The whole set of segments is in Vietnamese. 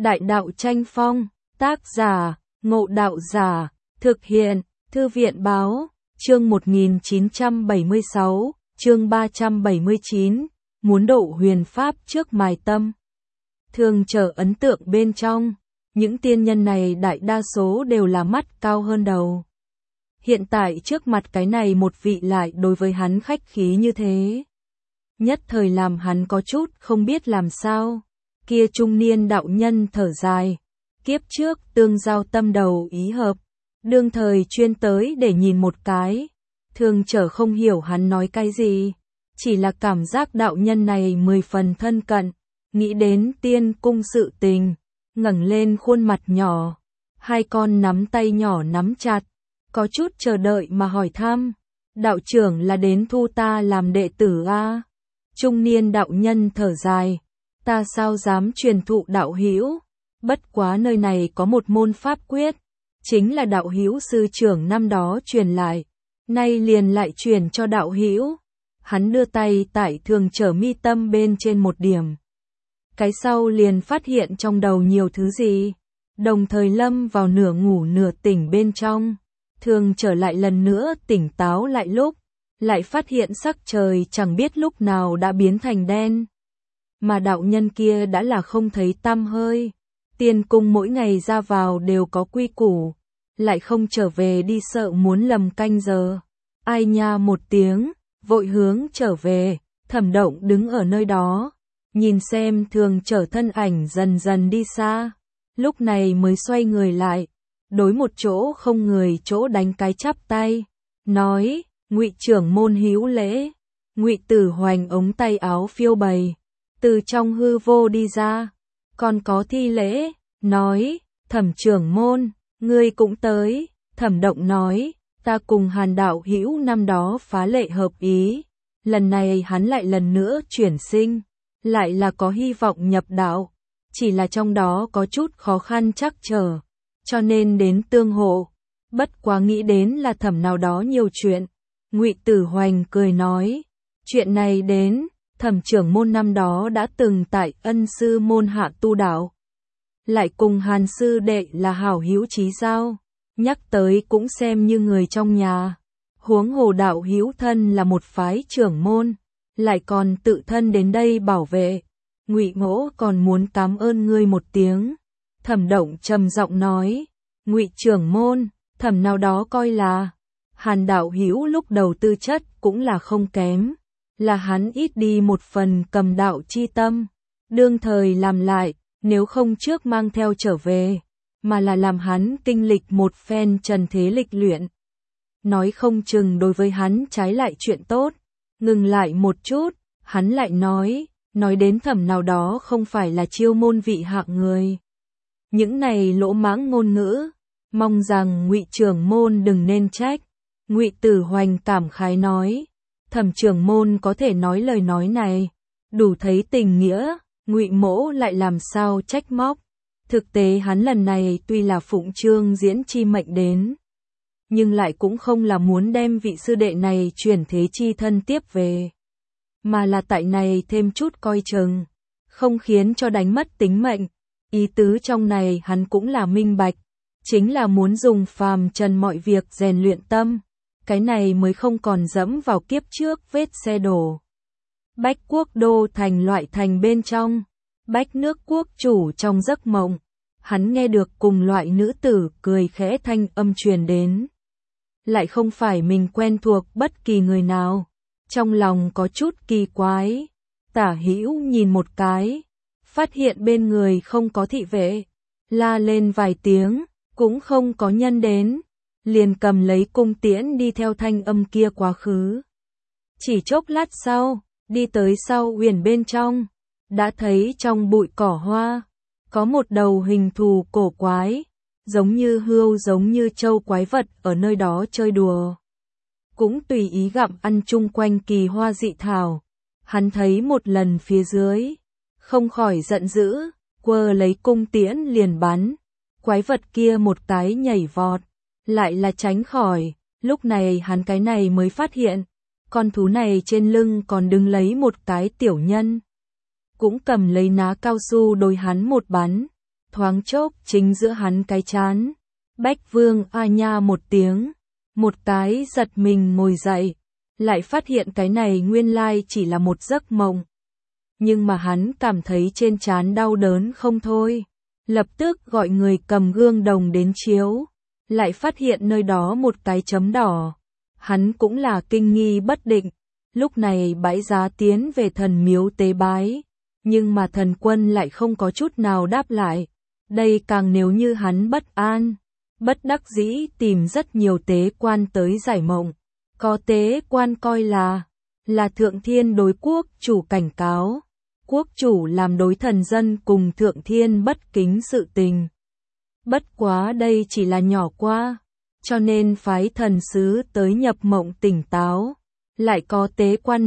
Đại đạo tranh phong, tác giả, Ngộ Đạo Giả, thực hiện, Thư viện báo, chương 1976, chương 379, muốn độ huyền pháp trước mài tâm. Thường trở ấn tượng bên trong, những tiên nhân này đại đa số đều là mắt cao hơn đầu. Hiện tại trước mặt cái này một vị lại đối với hắn khách khí như thế. Nhất thời làm hắn có chút không biết làm sao. Kia trung niên đạo nhân thở dài. Kiếp trước tương giao tâm đầu ý hợp. Đương thời chuyên tới để nhìn một cái. Thường trở không hiểu hắn nói cái gì. Chỉ là cảm giác đạo nhân này 10 phần thân cận. Nghĩ đến tiên cung sự tình. Ngẩng lên khuôn mặt nhỏ. Hai con nắm tay nhỏ nắm chặt. Có chút chờ đợi mà hỏi thăm. Đạo trưởng là đến thu ta làm đệ tử a? Trung niên đạo nhân thở dài. Ta sao dám truyền thụ đạo hữu? Bất quá nơi này có một môn pháp quyết. Chính là đạo hữu sư trưởng năm đó truyền lại. Nay liền lại truyền cho đạo hữu. Hắn đưa tay tại thường trở mi tâm bên trên một điểm. Cái sau liền phát hiện trong đầu nhiều thứ gì. Đồng thời lâm vào nửa ngủ nửa tỉnh bên trong. Thường trở lại lần nữa tỉnh táo lại lúc. Lại phát hiện sắc trời chẳng biết lúc nào đã biến thành đen. Mà đạo nhân kia đã là không thấy tăm hơi. Tiên cung mỗi ngày ra vào đều có quy củ. Lại không trở về đi sợ muốn lầm canh giờ. Ai nha một tiếng, vội hướng trở về. Thẩm Động đứng ở nơi đó. Nhìn xem thường trở thân ảnh dần dần đi xa. Lúc này mới xoay người lại. Đối một chỗ không người chỗ đánh cái chắp tay. Nói, Ngụy trưởng môn hữu lễ. Ngụy Tử Hoành ống tay áo phiêu bày. Từ trong hư vô đi ra. Còn có thi lễ. Nói, Thẩm trưởng môn, ngươi cũng tới. Thẩm Động nói, ta cùng Hàn đạo hữu năm đó phá lệ hợp ý. Lần này hắn lại lần nữa chuyển sinh. Lại là có hy vọng nhập đạo. Chỉ là trong đó có chút khó khăn trắc trở. Cho nên đến tương hộ. Bất quá nghĩ đến là Thẩm nào đó nhiều chuyện. Ngụy Tử Hoành cười nói. Chuyện này đến, Thẩm trưởng môn năm đó đã từng tại Ân sư môn hạ tu đạo. Lại cùng Hàn sư đệ là hảo hữu chí giao. Nhắc tới cũng xem như người trong nhà. Huống hồ đạo hữu thân là một phái trưởng môn. Lại còn tự thân đến đây bảo vệ. Ngụy Mỗ còn muốn cảm ơn ngươi một tiếng. Thẩm Động trầm giọng nói. Ngụy trưởng môn, Thẩm nào đó coi là. Hàn đạo hữu lúc đầu tư chất cũng là không kém. Là hắn ít đi một phần cầm đạo chi tâm. Đương thời làm lại, nếu không trước mang theo trở về. Mà là làm hắn kinh lịch một phen trần thế lịch luyện. Nói không chừng đối với hắn trái lại chuyện tốt. Ngừng lại một chút, hắn lại nói đến Thẩm nào đó không phải là chiêu môn vị hạng người. Những này lỗ mãng ngôn ngữ, mong rằng Ngụy trưởng môn đừng nên trách. Ngụy Tử Hoành cảm khái nói, Thẩm trưởng môn có thể nói lời nói này, đủ thấy tình nghĩa, Ngụy Mỗ lại làm sao trách móc. Thực tế hắn lần này tuy là phụng trương diễn chi mệnh đến, nhưng lại cũng không là muốn đem vị sư đệ này chuyển thế chi thân tiếp về. Mà là tại này thêm chút coi chừng, không khiến cho đánh mất tính mệnh. Ý tứ trong này hắn cũng là minh bạch, chính là muốn dùng phàm trần mọi việc rèn luyện tâm. Cái này mới không còn dẫm vào kiếp trước vết xe đổ. Bách Quốc đô thành loại thành bên trong, Bách nước quốc chủ trong giấc mộng, hắn nghe được cùng loại nữ tử cười khẽ thanh âm truyền đến. Lại không phải mình quen thuộc bất kỳ người nào, trong lòng có chút kỳ quái. Tả hữu nhìn một cái, phát hiện bên người không có thị vệ, la lên vài tiếng, cũng không có nhân đến. Liền cầm lấy cung tiễn đi theo thanh âm kia quá khứ. Chỉ chốc lát sau, đi tới sau uyển bên trong, đã thấy trong bụi cỏ hoa, có một đầu hình thù cổ quái, giống như hươu giống như trâu quái vật ở nơi đó chơi đùa. Cũng tùy ý gặm ăn chung quanh kỳ hoa dị thảo. Hắn thấy một lần phía dưới, không khỏi giận dữ, quơ lấy cung tiễn liền bắn. Quái vật kia một cái nhảy vọt. Lại là tránh khỏi, lúc này hắn cái này mới phát hiện, con thú này trên lưng còn đứng lấy một cái tiểu nhân. Cũng cầm lấy ná cao su đối hắn một bắn, thoáng chốc chính giữa hắn cái trán. Bách Vương a nha một tiếng, một cái giật mình ngồi dậy, lại phát hiện cái này nguyên lai chỉ là một giấc mộng. Nhưng mà hắn cảm thấy trên trán đau đớn không thôi, lập tức gọi người cầm gương đồng đến chiếu, lại phát hiện nơi đó một cái chấm đỏ. Hắn cũng là kinh nghi bất định, lúc này bãi giá tiến về thần miếu tế bái, nhưng mà thần quân lại không có chút nào đáp lại. Đây càng nếu như hắn bất an, bất đắc dĩ tìm rất nhiều tế quan tới giải mộng. Có tế quan coi là thượng thiên đối quốc chủ cảnh cáo, quốc chủ làm đối thần dân cùng thượng thiên bất kính sự tình. Bất quá đây chỉ là nhỏ qua, cho nên phái thần sứ tới nhập mộng tỉnh táo. Lại có tế quan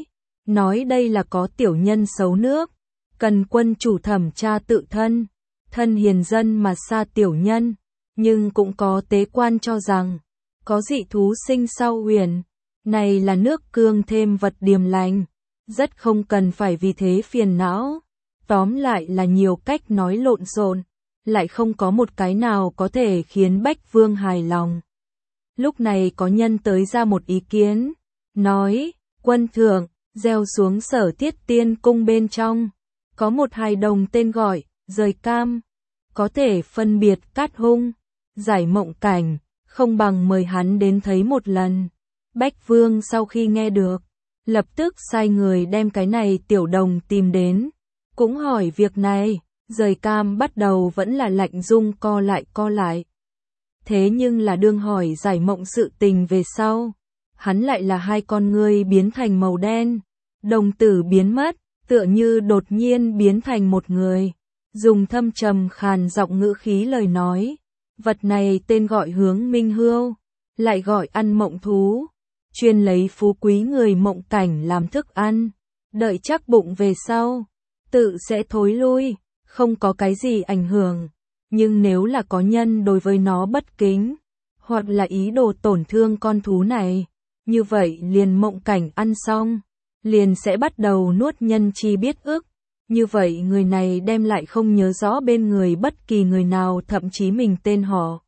nói đây là có tiểu nhân xấu nước, cần quân chủ thẩm tra tự thân, thân hiền dân mà xa tiểu nhân. Nhưng cũng có tế quan cho rằng, có dị thú sinh sau huyền, này là nước cương thêm vật điềm lành, rất không cần phải vì thế phiền não. Tóm lại là nhiều cách nói lộn xộn, lại không có một cái nào có thể khiến Bách Vương hài lòng. Lúc này có nhân tới ra một ý kiến, nói, quân thượng, gieo xuống Sở Tiết Tiên cung bên trong, có một hài đồng tên gọi, Dời Cam, có thể phân biệt cát hung, giải mộng cảnh, không bằng mời hắn đến thấy một lần. Bách Vương sau khi nghe được, lập tức sai người đem cái này tiểu đồng tìm đến, cũng hỏi việc này. Dời Cam bắt đầu vẫn là lạnh dung co lại. Thế nhưng là đương hỏi giải mộng sự tình về sau, hắn lại là hai con ngươi biến thành màu đen, đồng tử biến mất, tựa như đột nhiên biến thành một người, dùng thâm trầm khàn giọng ngữ khí lời nói. Vật này tên gọi Hướng Minh Hươu, lại gọi ăn mộng thú, chuyên lấy phú quý người mộng cảnh làm thức ăn, đợi chắc bụng về sau, tự sẽ thối lui, không có cái gì ảnh hưởng. Nhưng nếu là có nhân đối với nó bất kính, hoặc là ý đồ tổn thương con thú này, như vậy liền mộng cảnh ăn xong, liền sẽ bắt đầu nuốt nhân chi biết ức. Như vậy người này đem lại không nhớ rõ bên người bất kỳ người nào, thậm chí mình tên họ.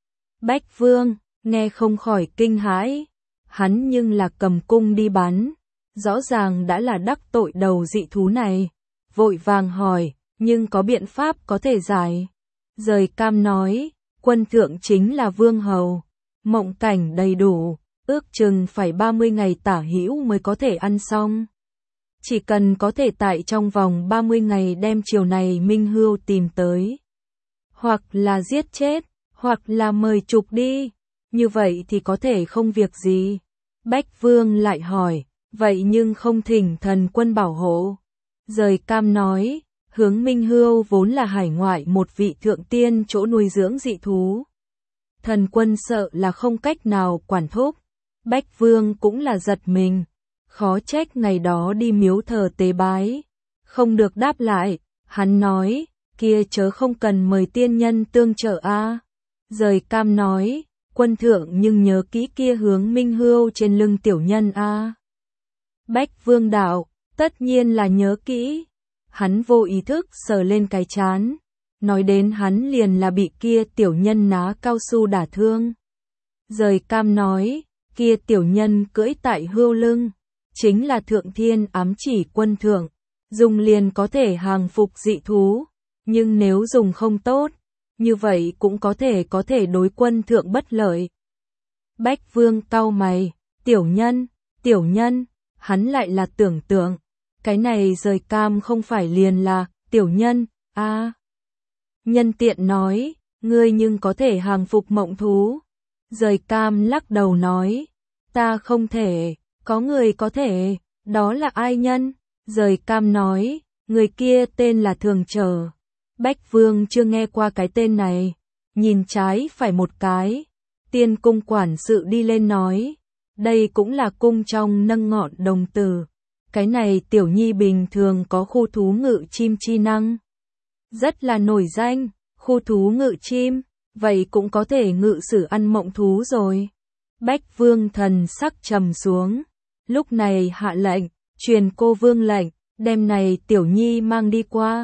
Bách Vương, nghe không khỏi kinh hãi, hắn nhưng là cầm cung đi bắn, rõ ràng đã là đắc tội đầu dị thú này, vội vàng hỏi, nhưng có biện pháp có thể giải. Dời Cam nói, quân thượng chính là vương hầu, mộng cảnh đầy đủ, ước chừng phải 30 ngày tả hữu mới có thể ăn xong. Chỉ cần có thể tại trong vòng 30 ngày đem chiều này Minh Hươu tìm tới, hoặc là giết chết, hoặc là mời trục đi, như vậy thì có thể không việc gì. Bách Vương lại hỏi, vậy nhưng không thỉnh thần quân bảo hộ. Dời Cam nói, Hướng Minh Hươu vốn là hải ngoại một vị thượng tiên chỗ nuôi dưỡng dị thú. Thần quân sợ là không cách nào quản thúc. Bách Vương cũng là giật mình, khó trách ngày đó đi miếu thờ tế bái, không được đáp lại. Hắn nói, kia chớ không cần mời tiên nhân tương trợ a. Dời Cam nói, quân thượng nhưng nhớ kỹ kia Hướng Minh Hươu trên lưng tiểu nhân a. Bách Vương đạo, tất nhiên là nhớ kỹ. Hắn vô ý thức sờ lên cái trán, nói đến hắn liền là bị kia tiểu nhân ná cao su đả thương. Dời Cam nói, kia tiểu nhân cưỡi tại hươu lưng, chính là thượng thiên ám chỉ quân thượng, dùng liền có thể hàng phục dị thú, nhưng nếu dùng không tốt, như vậy cũng có thể đối quân thượng bất lợi. Bách Vương cau mày, tiểu nhân, hắn lại là tưởng tượng, cái này Dời Cam không phải liền là tiểu nhân, a. Nhân tiện nói, ngươi nhưng có thể hàng phục mộng thú. Dời Cam lắc đầu nói, ta không thể, có người có thể, đó là ai nhân? Dời Cam nói, người kia tên là Thường Trở. Bách Vương chưa nghe qua cái tên này, nhìn trái phải một cái. Tiên cung quản sự đi lên nói, đây cũng là cung trong nâng ngọn đồng tử. Cái này tiểu nhi bình thường có khu thú ngự chim chi năng, rất là nổi danh, khu thú ngự chim, vậy cũng có thể ngự sử ăn mộng thú rồi. Bách Vương thần sắc trầm xuống, lúc này hạ lệnh, truyền cô vương lệnh, đem này tiểu nhi mang đi qua.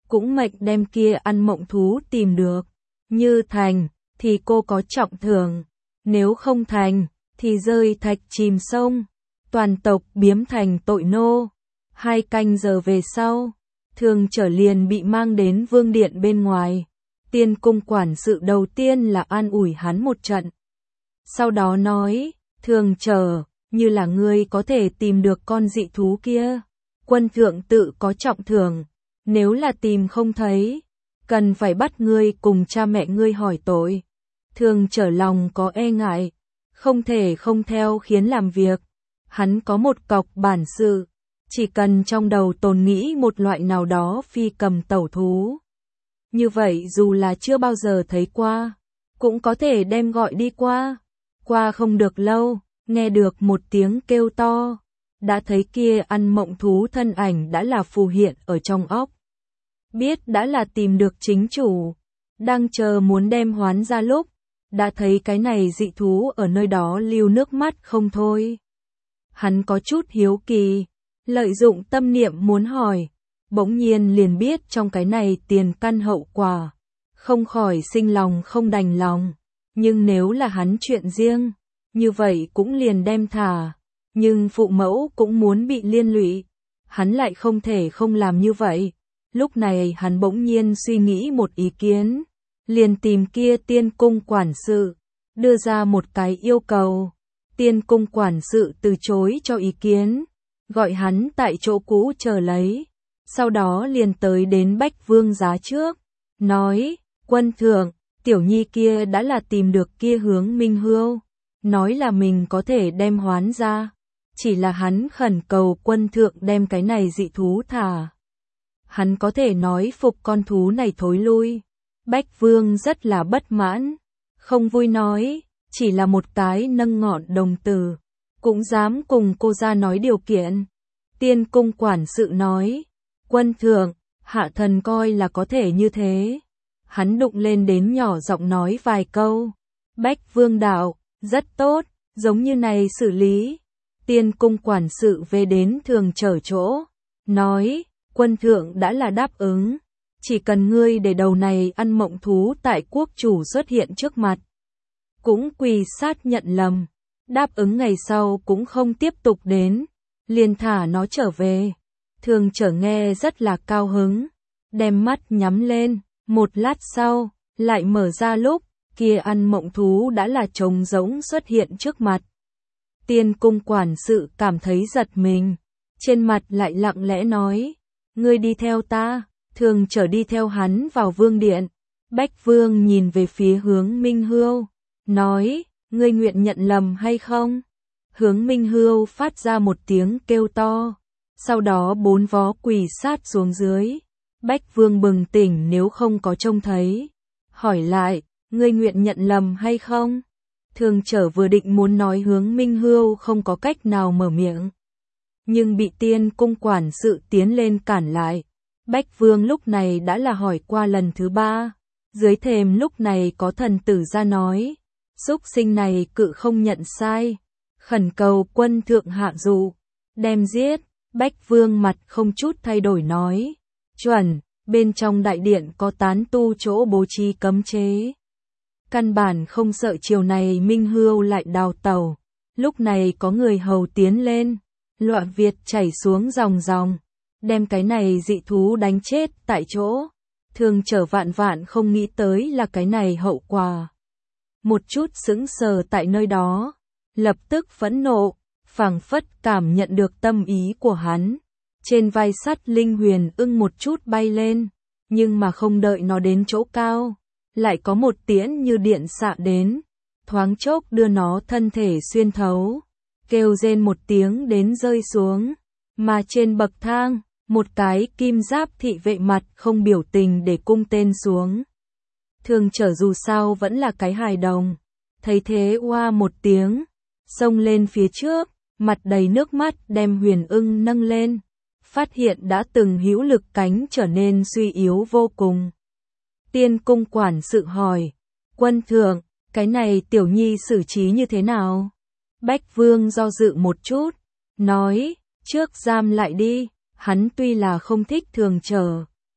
cũng mệnh đem kia ăn mộng thú tìm được. Như thành, thì cô có trọng thưởng. Nếu không thành, thì rơi thạch chìm sông. Toàn tộc biếm thành tội nô. 2 canh giờ về sau, Thường Trở liền bị mang đến vương điện bên ngoài. Tiên cung quản sự đầu tiên là an ủi hắn một trận. Sau đó nói, Thường Trở, như là ngươi có thể tìm được con dị thú kia. Quân thượng tự có trọng thưởng, nếu là tìm không thấy, cần phải bắt ngươi cùng cha mẹ ngươi hỏi tội. Thường Trở lòng có e ngại, không thể không theo khiến làm việc. Hắn có một cọc bản sự, chỉ cần trong đầu tồn nghĩ một loại nào đó phi cầm tẩu thú. Như vậy dù là chưa bao giờ thấy qua, cũng có thể đem gọi đi qua. Qua không được lâu, nghe được một tiếng kêu to, đã thấy kia ăn mộng thú thân ảnh đã là phù hiện ở trong óc. Biết đã là tìm được chính chủ, đang chờ muốn đem hoán ra lúc, đã thấy cái này dị thú ở nơi đó lưu nước mắt không thôi. Hắn có chút hiếu kỳ, lợi dụng tâm niệm muốn hỏi, bỗng nhiên liền biết trong cái này tiền căn hậu quả, không khỏi sinh lòng không đành lòng, nhưng nếu là hắn chuyện riêng, như vậy cũng liền đem thả, nhưng phụ mẫu cũng muốn bị liên lụy, hắn lại không thể không làm như vậy. Lúc này hắn bỗng nhiên suy nghĩ một ý kiến, liền tìm kia tiên cung quản sự, đưa ra một cái yêu cầu. Tiên cung quản sự từ chối cho ý kiến, gọi hắn tại chỗ cũ chờ lấy, sau đó liền tới đến Bách Vương giá trước, nói, quân thượng, tiểu nhi kia đã là tìm được kia Hướng Minh Hưu, nói là mình có thể đem hoán ra, chỉ là hắn khẩn cầu quân thượng đem cái này dị thú thả. Hắn có thể nói phục con thú này thối lui. Bách Vương rất là bất mãn, không vui nói, chỉ là một cái nâng ngọn đồng tử, cũng dám cùng cô ra nói điều kiện. Tiên cung quản sự nói, quân thượng, hạ thần coi là có thể như thế. Hắn đụng lên đến nhỏ giọng nói vài câu. Bách Vương đạo, rất tốt, giống như này xử lý. Tiên cung quản sự về đến Thường Trở chỗ, nói, quân thượng đã là đáp ứng, chỉ cần ngươi để đầu này ăn mộng thú tại quốc chủ xuất hiện trước mặt, cũng quỳ sát nhận lầm, đáp ứng ngày sau cũng không tiếp tục đến, liền thả nó trở về. Thường Trở nghe rất là cao hứng, đem mắt nhắm lên, một lát sau, lại mở ra lúc, kia ăn mộng thú đã là trống rỗng xuất hiện trước mặt. Tiên cung quản sự cảm thấy giật mình, trên mặt lại lặng lẽ nói, ngươi đi theo ta. Thường Trở đi theo hắn vào vương điện. Bách Vương nhìn về phía Hướng Minh Hưu, nói, ngươi nguyện nhận lầm hay không? Hướng Minh Hưu phát ra một tiếng kêu to, sau đó 4 vó quỳ sát xuống dưới. Bách Vương bừng tỉnh nếu không có trông thấy, hỏi lại, ngươi nguyện nhận lầm hay không? Thường Trở vừa định muốn nói Hướng Minh Hưu không có cách nào mở miệng, nhưng bị tiên cung quản sự tiến lên cản lại. Bách Vương lúc này đã là hỏi qua lần thứ 3, dưới thềm lúc này có thần tử ra nói, xúc sinh này cự không nhận sai, khẩn cầu quân thượng hạ dụ, đem giết. Bách Vương mặt không chút thay đổi nói, chuẩn, bên trong đại điện có tán tu chỗ bố trí cấm chế. Căn bản không sợ chiều này Minh Hưu lại đào tẩu, lúc này có người hầu tiến lên, loạn Việt chảy xuống dòng dòng, đem cái này dị thú đánh chết tại chỗ. Thường Trở vạn vạn không nghĩ tới là cái này hậu quả. Một chút sững sờ tại nơi đó, lập tức phẫn nộ, phảng phất cảm nhận được tâm ý của hắn. Trên vai sắt linh huyền ưng một chút bay lên, nhưng mà không đợi nó đến chỗ cao, lại có một tiễn như điện xạ đến, thoáng chốc đưa nó thân thể xuyên thấu, kêu rên một tiếng đến rơi xuống, mà trên bậc thang, một cái kim giáp thị vệ mặt không biểu tình để cung tên xuống. Thường Trở dù sao vẫn là cái hài đồng, thấy thế oa một tiếng, xông lên phía trước, mặt đầy nước mắt đem huyền ưng nâng lên, phát hiện đã từng hữu lực cánh trở nên suy yếu vô cùng. Tiên cung quản sự hỏi, quân thượng, cái này tiểu nhi xử trí như thế nào? Bách Vương do dự một chút, nói, trước giam lại đi. Hắn tuy là không thích Thường Trở,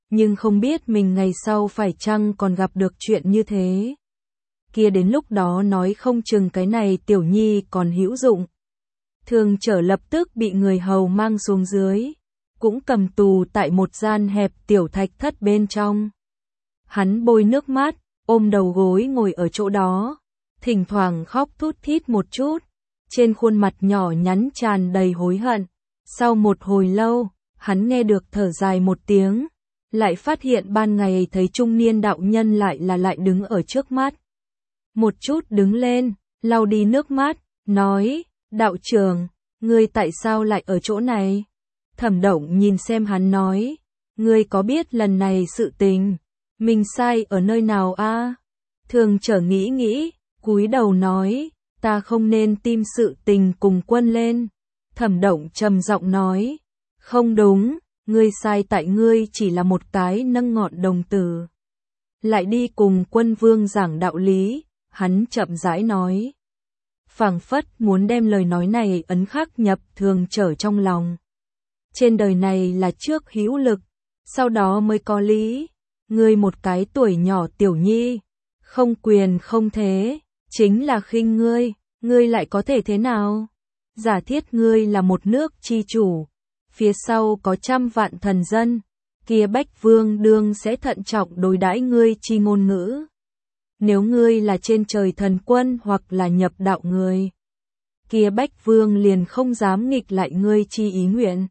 nhưng không biết mình ngày sau phải chăng còn gặp được chuyện như thế. Kia đến lúc đó nói không chừng cái này tiểu nhi còn hữu dụng. Thường Trở lập tức bị người hầu mang xuống dưới, cũng cầm tù tại một gian hẹp tiểu thạch thất bên trong. Hắn bôi nước mắt, ôm đầu gối ngồi ở chỗ đó, thỉnh thoảng khóc thút thít một chút, trên khuôn mặt nhỏ nhắn tràn đầy hối hận. Sau một hồi lâu, hắn nghe được thở dài một tiếng, lại phát hiện ban ngày thấy trung niên đạo nhân lại đứng ở trước mắt. Một chút đứng lên, lau đi nước mắt, nói, đạo trưởng, ngươi tại sao lại ở chỗ này? Thẩm Động nhìn xem hắn nói, ngươi có biết lần này sự tình, mình sai ở nơi nào a? Thường Trở nghĩ, cúi đầu nói, ta không nên tim sự tình cùng quân lên. Thẩm Động trầm giọng nói, không đúng, ngươi sai tại ngươi chỉ là một cái nâng ngọn đồng tử. Lại đi cùng Quân Vương giảng đạo lý, hắn chậm rãi nói. Phảng phất muốn đem lời nói này ấn khắc nhập Thường Trở trong lòng. Trên đời này là trước hữu lực, sau đó mới có lý. Ngươi một cái tuổi nhỏ tiểu nhi, không quyền không thế, chính là khinh ngươi lại có thể thế nào? Giả thiết ngươi là một nước chi chủ, phía sau có trăm vạn thần dân, kia Bách Vương đương sẽ thận trọng đối đãi ngươi chi ngôn ngữ. Nếu ngươi là trên trời thần quân hoặc là nhập đạo người, kia Bách Vương liền không dám nghịch lại ngươi chi ý nguyện.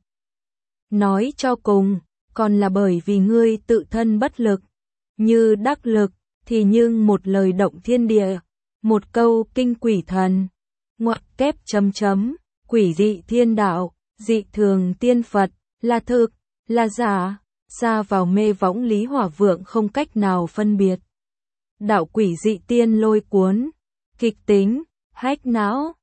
Nói cho cùng, còn là bởi vì ngươi tự thân bất lực, như đắc lực, thì nhưng một lời động thiên địa, một câu kinh quỷ thần, ngoặc kép chấm, quỷ dị thiên đạo, dị thường tiên Phật, là thực, là giả, xa vào mê võng Lý Hỏa Vượng không cách nào phân biệt. Đạo quỷ dị tiên lôi cuốn, kịch tính, hách não,